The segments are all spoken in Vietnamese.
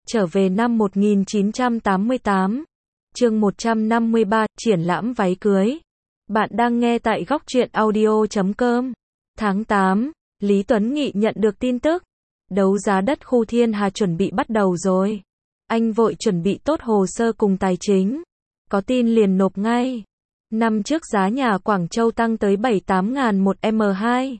Trở về năm 1988. Chương 153, triển lãm váy cưới. Bạn đang nghe tại góc truyện audio.com. Tháng 8, Lý Tuấn Nghị nhận được tin tức. Đấu giá đất khu Thiên Hà chuẩn bị bắt đầu rồi. Anh vội chuẩn bị tốt hồ sơ cùng tài chính. Có tin liền nộp ngay. Năm trước giá nhà Quảng Châu tăng tới 7-8 ngàn một M2.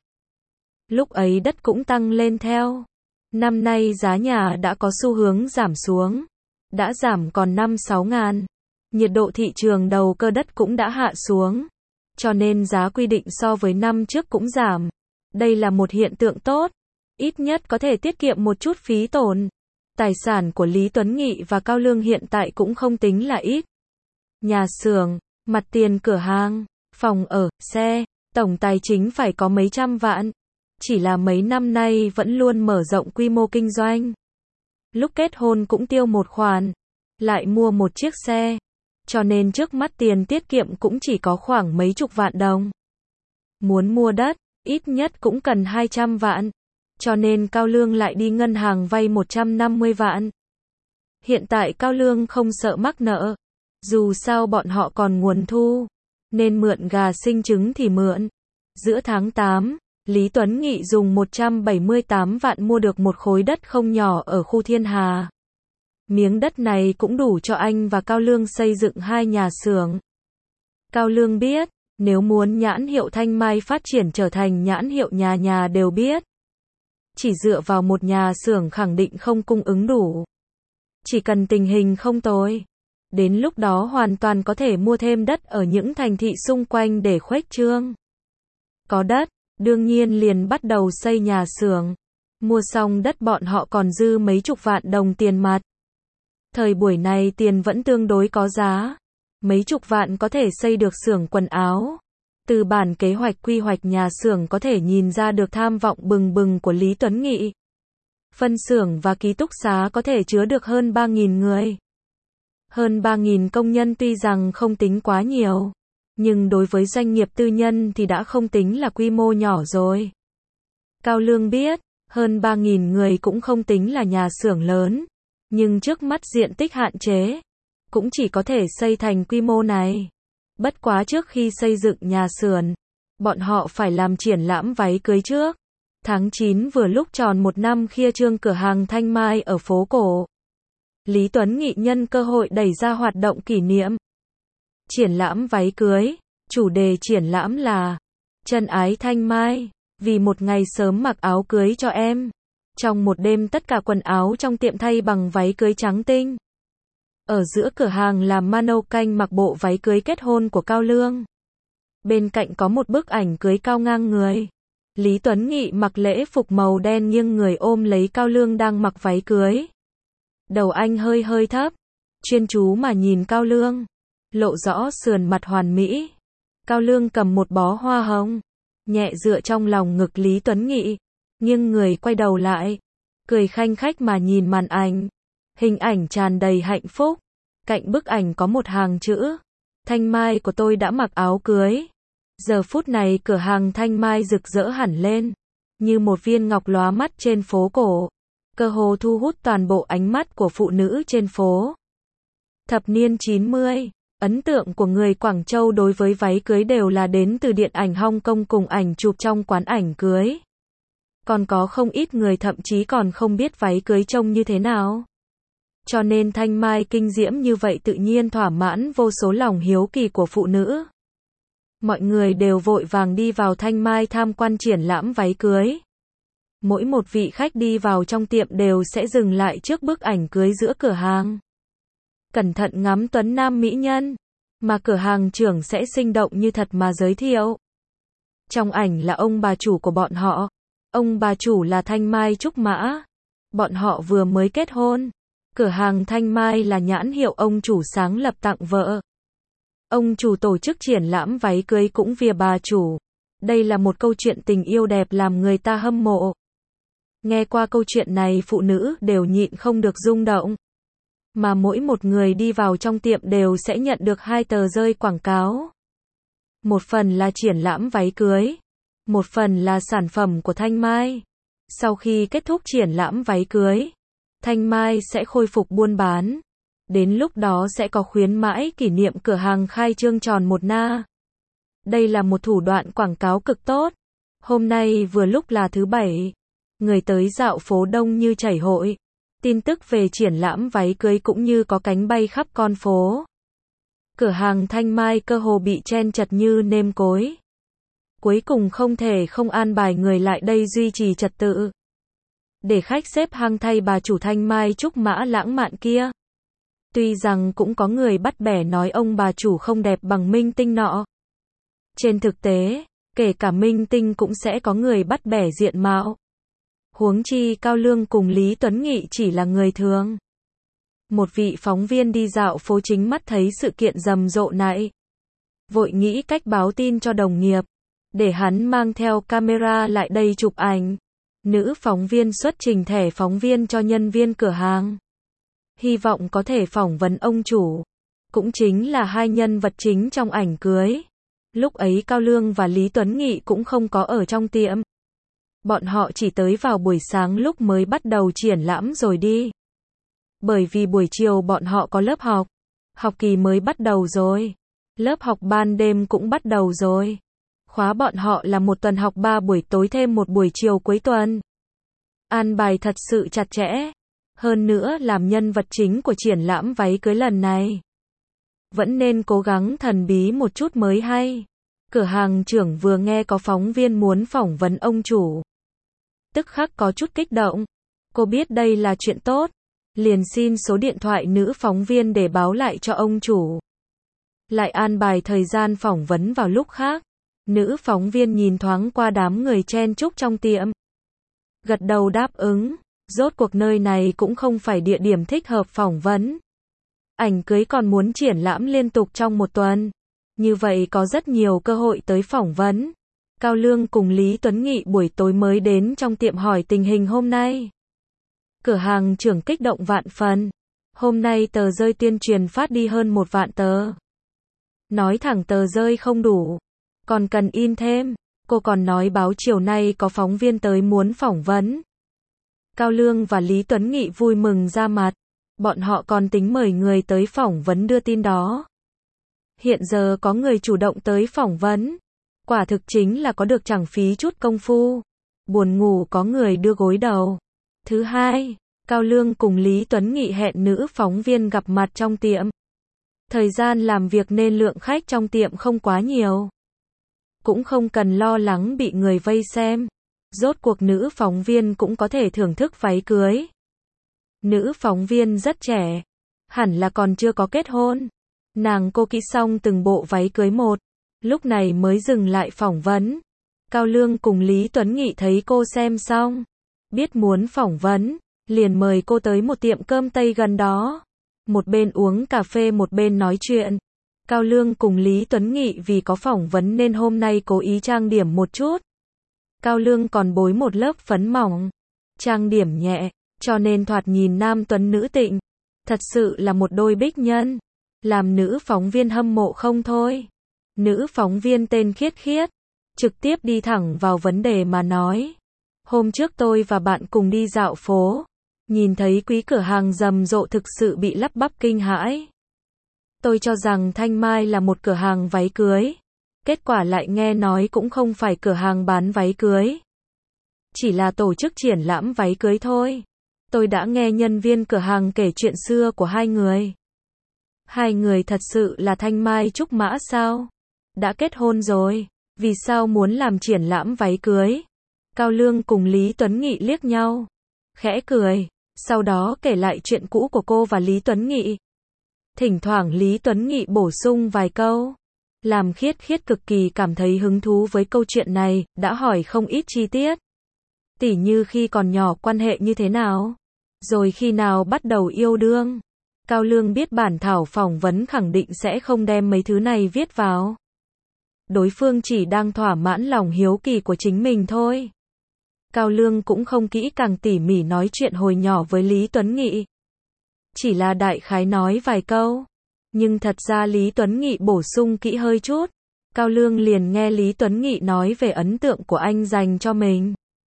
Lúc ấy đất cũng tăng lên theo. Năm nay giá nhà đã có xu hướng giảm xuống. Đã giảm còn 5-6 ngàn. Nhiệt độ thị trường đầu cơ đất cũng đã hạ xuống. Cho nên giá quy định so với năm trước cũng giảm. Đây là một hiện tượng tốt. Ít nhất có thể tiết kiệm một chút phí tổn. Tài sản của Lý Tuấn Nghị và Cao Lương hiện tại cũng không tính là ít. Nhà xưởng, mặt tiền cửa hàng, phòng ở, xe, tổng tài chính phải có mấy trăm vạn. Chỉ là mấy năm nay vẫn luôn mở rộng quy mô kinh doanh. Lúc kết hôn cũng tiêu một khoản, lại mua một chiếc xe. Cho nên trước mắt tiền tiết kiệm cũng chỉ có khoảng mấy chục vạn đồng. Muốn mua đất, ít nhất cũng cần 200 vạn. Cho nên Cao Lương lại đi ngân hàng vay 150 vạn. Hiện tại Cao Lương không sợ mắc nợ. Dù sao bọn họ còn nguồn thu. Nên mượn gà sinh trứng thì mượn. Giữa tháng 8, Lý Tuấn Nghị dùng 178 vạn mua được một khối đất không nhỏ ở khu Thiên Hà. Miếng đất này cũng đủ cho anh và Cao Lương xây dựng 2 nhà xưởng. Cao Lương biết, nếu muốn nhãn hiệu Thanh Mai phát triển trở thành nhãn hiệu nhà nhà đều biết. Chỉ dựa vào một nhà xưởng khẳng định không cung ứng đủ. Chỉ cần tình hình không tồi. Đến lúc đó hoàn toàn có thể mua thêm đất ở những thành thị xung quanh để khuếch trương. Có đất, đương nhiên liền bắt đầu xây nhà xưởng. Mua xong đất bọn họ còn dư mấy chục vạn đồng tiền mặt. Thời buổi này tiền vẫn tương đối có giá. Mấy chục vạn có thể xây được xưởng quần áo. Từ bản kế hoạch quy hoạch nhà xưởng có thể nhìn ra được tham vọng bừng bừng của Lý Tuấn Nghị. Phân xưởng và ký túc xá có thể chứa được hơn 3.000 người. Hơn 3.000 công nhân tuy rằng không tính quá nhiều. Nhưng đối với doanh nghiệp tư nhân thì đã không tính là quy mô nhỏ rồi. Cao Lương biết, hơn 3.000 người cũng không tính là nhà xưởng lớn. Nhưng trước mắt diện tích hạn chế, cũng chỉ có thể xây thành quy mô này. Bất quá trước khi xây dựng nhà xưởng, bọn họ phải làm triển lãm váy cưới trước. Tháng 9 vừa lúc tròn 1 năm khai trương cửa hàng Thanh Mai ở phố cổ. Lý Tuấn Nghị nhân cơ hội đẩy ra hoạt động kỷ niệm. Triển lãm váy cưới, chủ đề triển lãm là Chân ái Thanh Mai, vì một ngày sớm mặc áo cưới cho em. Trong một đêm tất cả quần áo trong tiệm thay bằng váy cưới trắng tinh. Ở giữa cửa hàng là Mano Canh mặc bộ váy cưới kết hôn của Cao Lương. Bên cạnh có một bức ảnh cưới cao ngang người. Lý Tuấn Nghị mặc lễ phục màu đen nghiêng người ôm lấy Cao Lương đang mặc váy cưới. Đầu anh hơi hơi thấp, chuyên chú mà nhìn Cao Lương, lộ rõ sườn mặt hoàn mỹ. Cao Lương cầm một bó hoa hồng, nhẹ dựa trong lòng ngực Lý Tuấn Nghị, nghiêng người quay đầu lại, cười khanh khách mà nhìn màn ảnh. Hình ảnh tràn đầy hạnh phúc. Cạnh bức ảnh có một hàng chữ: Thanh Mai của tôi đã mặc áo cưới. Giờ phút này cửa hàng Thanh Mai rực rỡ hẳn lên, như một viên ngọc lóa mắt trên phố cổ, cơ hồ thu hút toàn bộ ánh mắt của phụ nữ trên phố. Thập niên 90, ấn tượng của người Quảng Châu đối với váy cưới đều là đến từ điện ảnh Hong Kong cùng ảnh chụp trong quán ảnh cưới. Còn có không ít người thậm chí còn không biết váy cưới trông như thế nào. Cho nên Thanh Mai kinh diễm như vậy tự nhiên thỏa mãn vô số lòng hiếu kỳ của phụ nữ. Mọi người đều vội vàng đi vào Thanh Mai tham quan triển lãm váy cưới. Mỗi một vị khách đi vào trong tiệm đều sẽ dừng lại trước bức ảnh cưới giữa cửa hàng. Cẩn thận ngắm tuấn nam mỹ nhân, mà cửa hàng trưởng sẽ sinh động như thật mà giới thiệu. Trong ảnh là ông bà chủ của bọn họ. Ông bà chủ là Thanh Mai Trúc Mã. Bọn họ vừa mới kết hôn. Cửa hàng Thanh Mai là nhãn hiệu ông chủ sáng lập tặng vợ. Ông chủ tổ chức triển lãm váy cưới cũng vì bà chủ. Đây là một câu chuyện tình yêu đẹp làm người ta hâm mộ. Nghe qua câu chuyện này phụ nữ đều nhịn không được rung động. Mà mỗi một người đi vào trong tiệm đều sẽ nhận được 2 tờ rơi quảng cáo. Một phần là triển lãm váy cưới. Một phần là sản phẩm của Thanh Mai. Sau khi kết thúc triển lãm váy cưới, Thanh Mai sẽ khôi phục buôn bán. Đến lúc đó sẽ có khuyến mãi kỷ niệm cửa hàng khai trương tròn 1 năm. Đây là một thủ đoạn quảng cáo cực tốt. Hôm nay vừa lúc là thứ Bảy. Người tới dạo phố đông như chảy hội. Tin tức về triển lãm váy cưới cũng như có cánh bay khắp con phố. Cửa hàng Thanh Mai cơ hồ bị chen chật như nêm cối. Cuối cùng không thể không an bài người lại đây duy trì trật tự. Để khách xếp hàng thay bà chủ Thanh Mai trúc mã lãng mạn kia. Tuy rằng cũng có người bắt bẻ nói ông bà chủ không đẹp bằng minh tinh nọ. Trên thực tế, kể cả minh tinh cũng sẽ có người bắt bẻ diện mạo. Huống chi Cao Lương cùng Lý Tuấn Nghị chỉ là người thường. Một vị phóng viên đi dạo phố chính mắt thấy sự kiện rầm rộ này. Vội nghĩ cách báo tin cho đồng nghiệp. Để hắn mang theo camera lại đây chụp ảnh. Nữ phóng viên xuất trình thẻ phóng viên cho nhân viên cửa hàng. Hy vọng có thể phỏng vấn ông chủ. Cũng chính là hai nhân vật chính trong ảnh cưới. Lúc ấy Cao Lương và Lý Tuấn Nghị cũng không có ở trong tiệm. Bọn họ chỉ tới vào buổi sáng lúc mới bắt đầu triển lãm rồi đi. Bởi vì buổi chiều bọn họ có lớp học. Học kỳ mới bắt đầu rồi. Lớp học ban đêm cũng bắt đầu rồi. Khóa bọn họ là một tuần học 3 buổi tối thêm một buổi chiều cuối tuần. An bài thật sự chặt chẽ. Hơn nữa làm nhân vật chính của triển lãm váy cưới lần này. Vẫn nên cố gắng thần bí một chút mới hay. Cửa hàng trưởng vừa nghe có phóng viên muốn phỏng vấn ông chủ. Tức khắc có chút kích động. Cô biết đây là chuyện tốt. Liền xin số điện thoại nữ phóng viên để báo lại cho ông chủ. Lại an bài thời gian phỏng vấn vào lúc khác. Nữ phóng viên nhìn thoáng qua đám người chen chúc trong tiệm. Gật đầu đáp ứng. Rốt cuộc nơi này cũng không phải địa điểm thích hợp phỏng vấn. Ảnh cưới còn muốn triển lãm liên tục trong một tuần. Như vậy có rất nhiều cơ hội tới phỏng vấn. Cao Lương cùng Lý Tuấn Nghị buổi tối mới đến trong tiệm hỏi tình hình hôm nay. Cửa hàng trưởng kích động vạn phần. Hôm nay tờ rơi tuyên truyền phát đi hơn 1 vạn tờ. Nói thẳng tờ rơi không đủ. Còn cần in thêm. Cô còn nói báo chiều nay có phóng viên tới muốn phỏng vấn. Cao Lương và Lý Tuấn Nghị vui mừng ra mặt. Bọn họ còn tính mời người tới phỏng vấn đưa tin đó. Hiện giờ có người chủ động tới phỏng vấn. Quả thực chính là có được chẳng phí chút công phu. Buồn ngủ có người đưa gối đầu. Thứ hai, Cao Lương cùng Lý Tuấn Nghị hẹn nữ phóng viên gặp mặt trong tiệm. Thời gian làm việc nên lượng khách trong tiệm không quá nhiều. Cũng không cần lo lắng bị người vây xem. Rốt cuộc nữ phóng viên cũng có thể thưởng thức váy cưới. Nữ phóng viên rất trẻ. Hẳn là còn chưa có kết hôn. Nàng cô kỹ xong từng bộ váy cưới một. Lúc này mới dừng lại phỏng vấn. Cao Lương cùng Lý Tuấn Nghị thấy cô xem xong. Biết muốn phỏng vấn. Liền mời cô tới một tiệm cơm Tây gần đó. Một bên uống cà phê một bên nói chuyện. Cao Lương cùng Lý Tuấn Nghị vì có phỏng vấn nên hôm nay cố ý trang điểm một chút. Cao Lương còn bôi một lớp phấn mỏng. Trang điểm nhẹ. Cho nên thoạt nhìn nam tuấn nữ tịnh. Thật sự là một đôi bích nhân. Làm nữ phóng viên hâm mộ không thôi. Nữ phóng viên tên Khiết Khiết. Trực tiếp đi thẳng vào vấn đề mà nói. Hôm trước tôi và bạn cùng đi dạo phố. Nhìn thấy quý cửa hàng rầm rộ thực sự bị lắp bắp kinh hãi. Tôi cho rằng Thanh Mai là một cửa hàng váy cưới. Kết quả lại nghe nói cũng không phải cửa hàng bán váy cưới. Chỉ là tổ chức triển lãm váy cưới thôi. Tôi đã nghe nhân viên cửa hàng kể chuyện xưa của hai người. Hai người thật sự là Thanh Mai Trúc Mã sao? Đã kết hôn rồi. Vì sao muốn làm triển lãm váy cưới? Cao Lương cùng Lý Tuấn Nghị liếc nhau. Khẽ cười. Sau đó kể lại chuyện cũ của cô và Lý Tuấn Nghị. Thỉnh thoảng Lý Tuấn Nghị bổ sung vài câu. Làm Khiết Khiết cực kỳ cảm thấy hứng thú với câu chuyện này, đã hỏi không ít chi tiết. Tỉ như khi còn nhỏ quan hệ như thế nào? Rồi khi nào bắt đầu yêu đương? Cao Lương biết bản thảo phỏng vấn khẳng định sẽ không đem mấy thứ này viết vào. Đối phương chỉ đang thỏa mãn lòng hiếu kỳ của chính mình thôi. Cao Lương cũng không kỹ càng tỉ mỉ nói chuyện hồi nhỏ với Lý Tuấn Nghị. Chỉ là đại khái nói vài câu. Nhưng thật ra Lý Tuấn Nghị bổ sung kỹ hơi chút. Cao Lương liền nghe Lý Tuấn Nghị nói về ấn tượng của anh dành cho mình.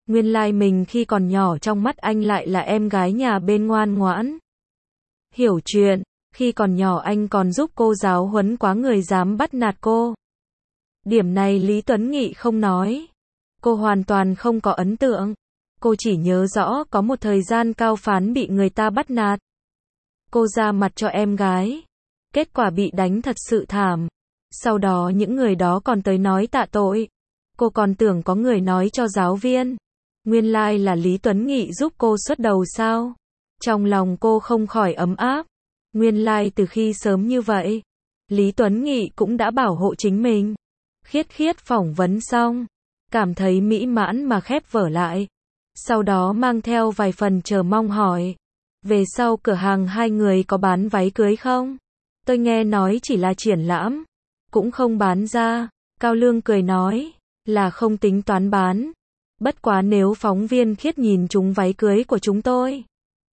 Nguyên lai mình khi còn nhỏ trong mắt anh lại là em gái nhà bên ngoan ngoãn. Hiểu chuyện, khi còn nhỏ anh còn giúp cô giáo huấn quá người dám bắt nạt cô. Điểm này Lý Tuấn Nghị không nói. Cô hoàn toàn không có ấn tượng. Cô chỉ nhớ rõ có một thời gian Cao Phán bị người ta bắt nạt. Cô ra mặt cho em gái. Kết quả bị đánh thật sự thảm. Sau đó những người đó còn tới nói tạ tội. Cô còn tưởng có người nói cho giáo viên. Nguyên lai là Lý Tuấn Nghị giúp cô xuất đầu sao? Trong lòng cô không khỏi ấm áp. Nguyên lai từ khi sớm như vậy, Lý Tuấn Nghị cũng đã bảo hộ chính mình. Khiết Khiết phỏng vấn xong, cảm thấy mỹ mãn mà khép vở lại. Sau đó mang theo vài phần chờ mong hỏi. Về sau cửa hàng hai người có bán váy cưới không? Tôi nghe nói chỉ là triển lãm, cũng không bán ra. Cao Lương cười nói, là không tính toán bán. Bất quá nếu phóng viên Khiết nhìn chúng váy cưới của chúng tôi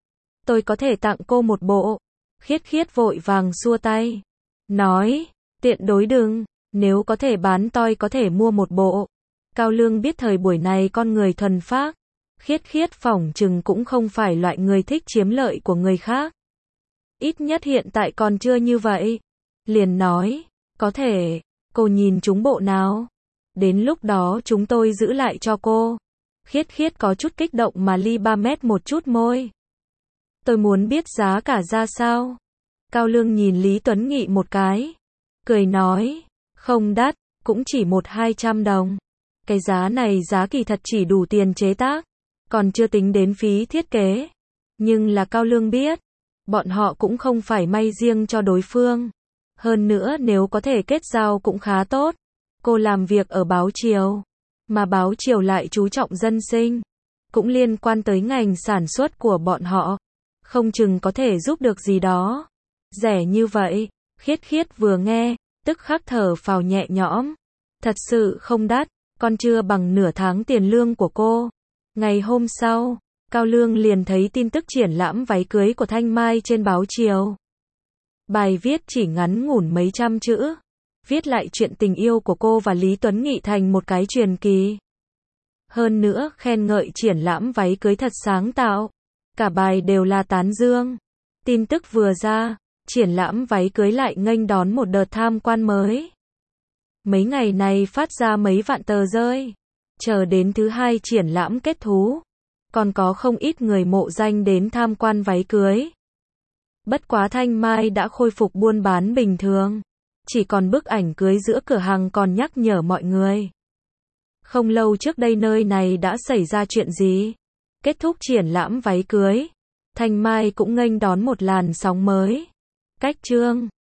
có thể tặng cô một bộ. Khiết Khiết vội vàng xua tay. Nói, tiện đối đừng, nếu có thể bán tôi có thể mua một bộ. Cao Lương biết thời buổi này con người thuần phác. Khiết Khiết phỏng chừng cũng không phải loại người thích chiếm lợi của người khác. Ít nhất hiện tại còn chưa như vậy. Liền nói, có thể, cô nhìn chúng bộ nào? Đến lúc đó chúng tôi giữ lại cho cô. Khiết Khiết có chút kích động mà li 3 mét một chút môi. Tôi muốn biết giá cả ra sao? Cao Lương nhìn Lý Tuấn Nghị một cái. Cười nói, không đắt, cũng chỉ 100-200 đồng. Cái giá này giá kỳ thật chỉ đủ tiền chế tác. Còn chưa tính đến phí thiết kế. Nhưng là Cao Lương biết. Bọn họ cũng không phải may riêng cho đối phương. Hơn nữa nếu có thể kết giao cũng khá tốt. Cô làm việc ở báo Chiều. Mà báo Chiều lại chú trọng dân sinh. Cũng liên quan tới ngành sản xuất của bọn họ. Không chừng có thể giúp được gì đó. Rẻ như vậy. Khiết Khiết vừa nghe, tức khắc thở phào nhẹ nhõm. Thật sự không đắt, còn chưa bằng nửa tháng tiền lương của cô. Ngày hôm sau, Cao Lương liền thấy tin tức triển lãm váy cưới của Thanh Mai trên báo Chiều. Bài viết chỉ ngắn ngủn mấy trăm chữ. Viết lại chuyện tình yêu của cô và Lý Tuấn Nghị thành một cái truyền kỳ. Hơn nữa, khen ngợi triển lãm váy cưới thật sáng tạo. Cả bài đều là tán dương. Tin tức vừa ra, triển lãm váy cưới lại nghênh đón một đợt tham quan mới. Mấy ngày này phát ra mấy vạn tờ rơi. Chờ đến thứ hai triển lãm kết thúc, còn có không ít người mộ danh đến tham quan váy cưới. Bất quá Thanh Mai đã khôi phục buôn bán bình thường. Chỉ còn bức ảnh cưới giữa cửa hàng còn nhắc nhở mọi người. Không lâu trước đây nơi này đã xảy ra chuyện gì? Kết thúc triển lãm váy cưới, Thanh Mai cũng nghênh đón một làn sóng mới. Cách chương